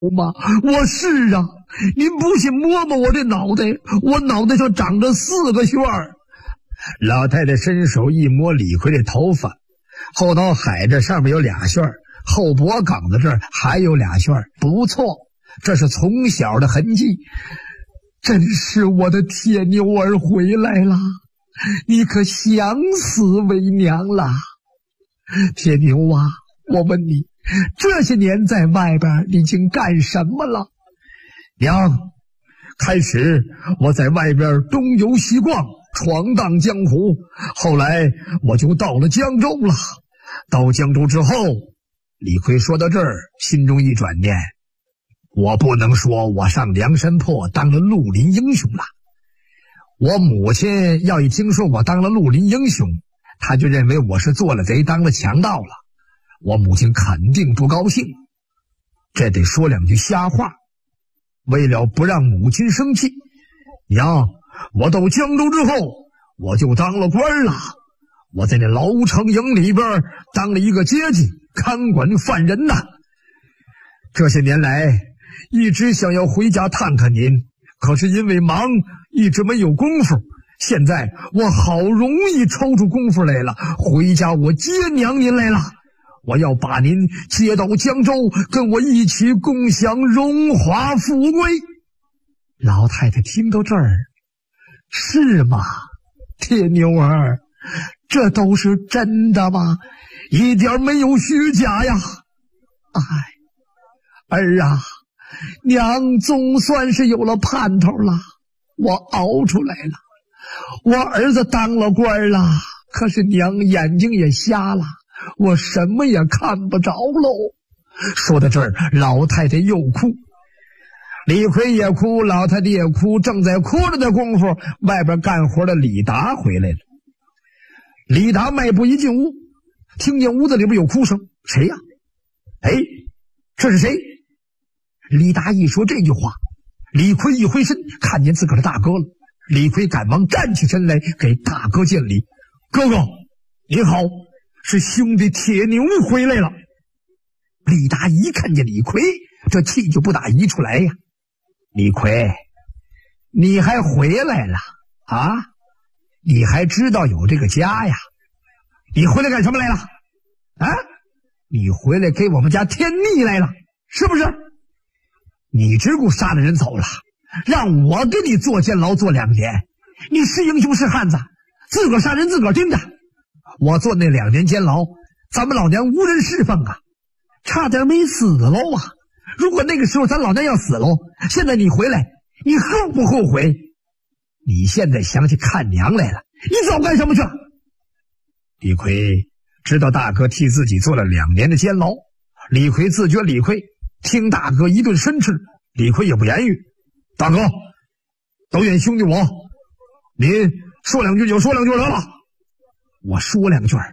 妈，我是啊，您不信摸摸我这脑袋，我脑袋上长着4个旋儿。老太太伸手一摸李逵的头发，后脑海这上面有2旋儿，后脖梗子这儿还有2旋儿，不错，这是从小的痕迹。真是我的铁牛儿回来了，你可降死为娘了。铁牛啊，我问你，这些年在外边你竟干什么了？娘，开始我在外边东游西逛，闯荡江湖，后来我就到了江州了。到江州之后，李逵说到这儿，心中一转念，我不能说我上梁山泊当了绿林英雄了。我母亲要一听说我当了绿林英雄，她就认为我是做了贼，当了强盗了。我母亲肯定不高兴，这得说2句瞎话。为了不让母亲生气，娘，我到江州之后，我就当了官了。我在那牢城营里边当了一个阶级，看管犯人呐。这些年来一直想要回家探看您，可是因为忙一直没有功夫。现在我好容易抽出功夫来了，回家我接娘您来了。我要把您接到江州，跟我一起共享荣华富贵。老太太听到这儿，是吗？铁牛儿，这都是真的吗？一点没有虚假呀。哎，儿啊，娘总算是有了盼头了，我熬出来了。我儿子当了官了，可是娘眼睛也瞎了，我什么也看不着喽。说到这儿，老太太又哭，李逵也哭，老太太也哭。正在哭着的功夫，外边干活的李达回来了。李达迈步一进屋，听见屋子里边有哭声，谁呀？哎，这是谁？李达一说这句话，李逵一回身，看见自个儿的大哥了。李逵赶忙站起身来给大哥见礼。哥哥你好，是兄弟铁牛回来了。李达一看见李逵，这气就不打一处来呀。李逵，你还回来了啊？你还知道有这个家呀？你回来干什么来了啊？你回来给我们家添腻来了是不是？你只顾杀了人走了，让我给你做监牢做2年，你是英雄是汉子，自个儿杀人自个儿盯着。我做那2年监牢，咱们老娘无人侍奉啊，差点没死喽啊！如果那个时候咱老娘要死喽，现在你回来，你后不后悔？你现在想起看娘来了，你早干什么去了？李逵知道大哥替自己做了2年的监牢，李逵自觉理亏，听大哥一顿申斥，李逵也不言语。大哥，都怨兄弟我，您说2句就说2句得了。我说2句，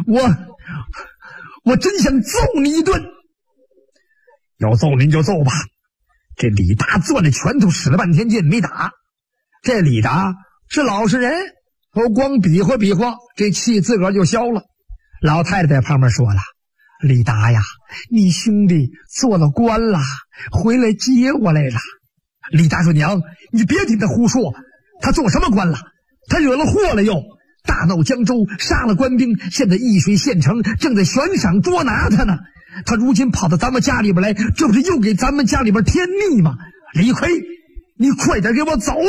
我真想揍你一顿。要揍您就揍吧。这李达攥着拳头使了半天劲没打。这李达是老实人，我光比划比划，这气自个儿就消了。老太太在旁边说了，李达呀，你兄弟做了官了，回来接我来了。李达说，娘你别听他胡说，他做什么官了？他惹了祸了又大闹江州，杀了官兵，现在易水县城正在悬赏捉拿他呢。他如今跑到咱们家里边来，这不是又给咱们家里边添腻吗？李逵，你快点给我走。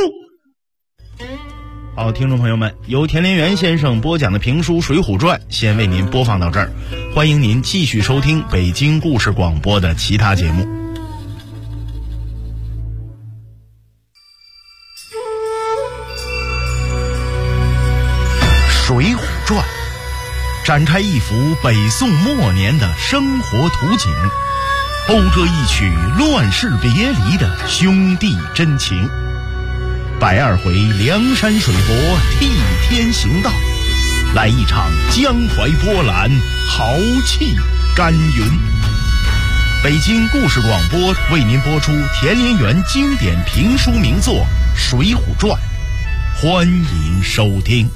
好，听众朋友们，由田连元先生播讲的评书《水浒传》先为您播放到这儿，欢迎您继续收听北京故事广播的其他节目。《水浒传》展开一幅北宋末年的生活图景，讴歌一曲乱世别离的兄弟真情。120回梁山水泊替天行道，来一场江淮波澜，豪气干云。北京故事广播为您播出田连元经典评书名作《水浒传》，欢迎收听。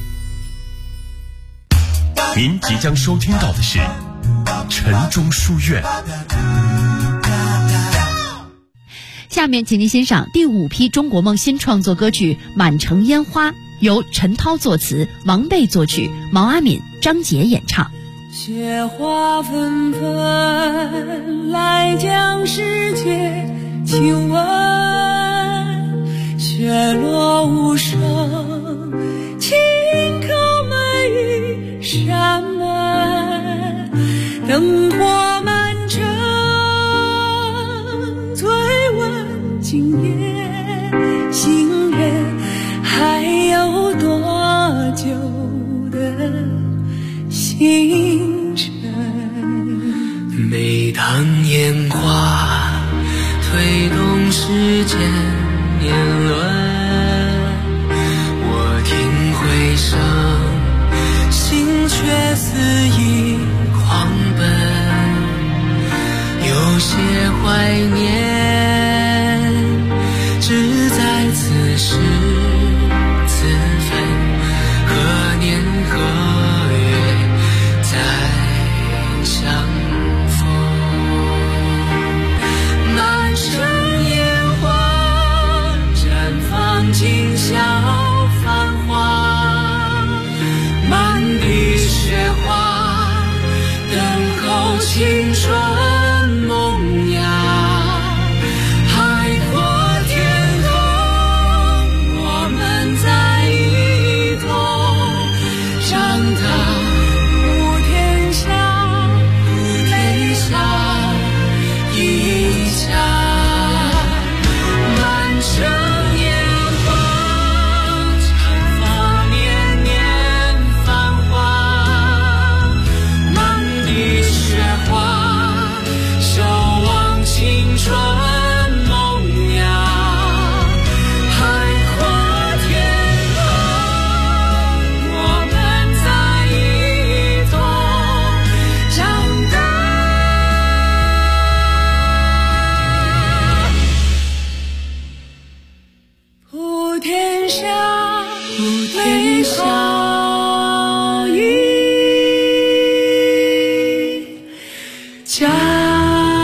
您即将收听到的是晨钟书院。 下面请您欣赏第5批中国梦新创作歌曲《满城烟花》，由陈涛作词，王贝作曲，毛阿敏、张杰演唱。 雪花纷纷，来将世界亲吻，雪落无声，轻叩每一扇门，灯火满城，醉问今夜心愿还有多久的星辰。 每当烟花推动时间年轮，我听回声，心却肆意狂奔，有些怀念只在此时此分，何年何月再相逢。满城烟花绽放今宵繁华，满地雪花等候青春萌芽。海阔天空，我们在一同长大。 普天下， 天下一家。满城烟花绽放年年繁华，满地雪花守望青春萌芽。海阔天空，我们在一同长大。 普天下， 普天下好一家。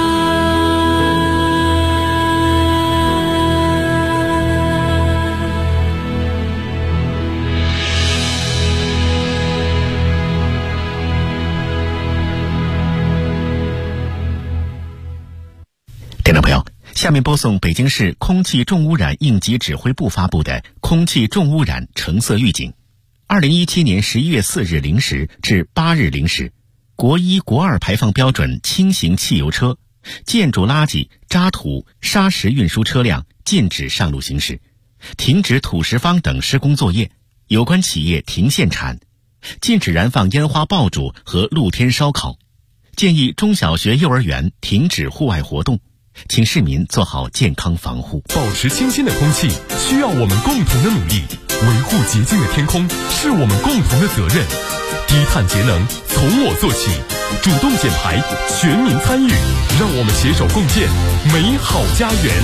听众朋友，下面播送北京市空气重污染应急指挥部发布的空气重污染橙色预警。2017年11月4日0时至8日0时，国1、国2排放标准轻型汽油车、建筑垃圾、渣土、砂石运输车辆禁止上路行驶，停止土石方等施工作业，有关企业停限产，禁止燃放烟花爆竹和露天烧烤，建议中小学、幼儿园停止户外活动，请市民做好健康防护。 保持清新的空气需要我们共同的努力，维护洁净的天空是我们共同的责任。低碳节能从我做起，主动减排，全民参与，让我们携手共建美好家园。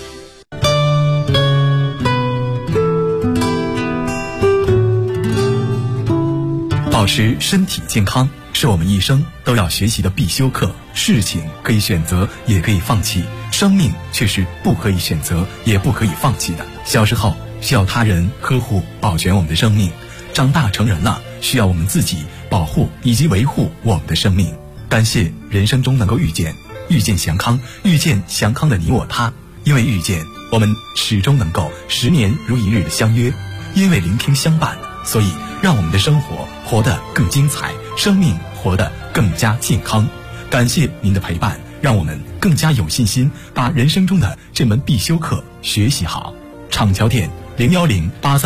保持身体健康是我们一生都要学习的必修课。事情可以选择，也可以放弃，生命却是不可以选择，也不可以放弃的。小时候需要他人呵护保全我们的生命，长大成人了需要我们自己保护以及维护我们的生命。感谢人生中能够遇见祥康，遇见祥康的你我他。因为遇见，我们始终能够10年如一日的相约；因为聆听相伴，所以让我们的生活活得更精彩，生命活得更加健康。感谢您的陪伴，让我们更加有信心把人生中的这门必修课学习好。厂桥店01083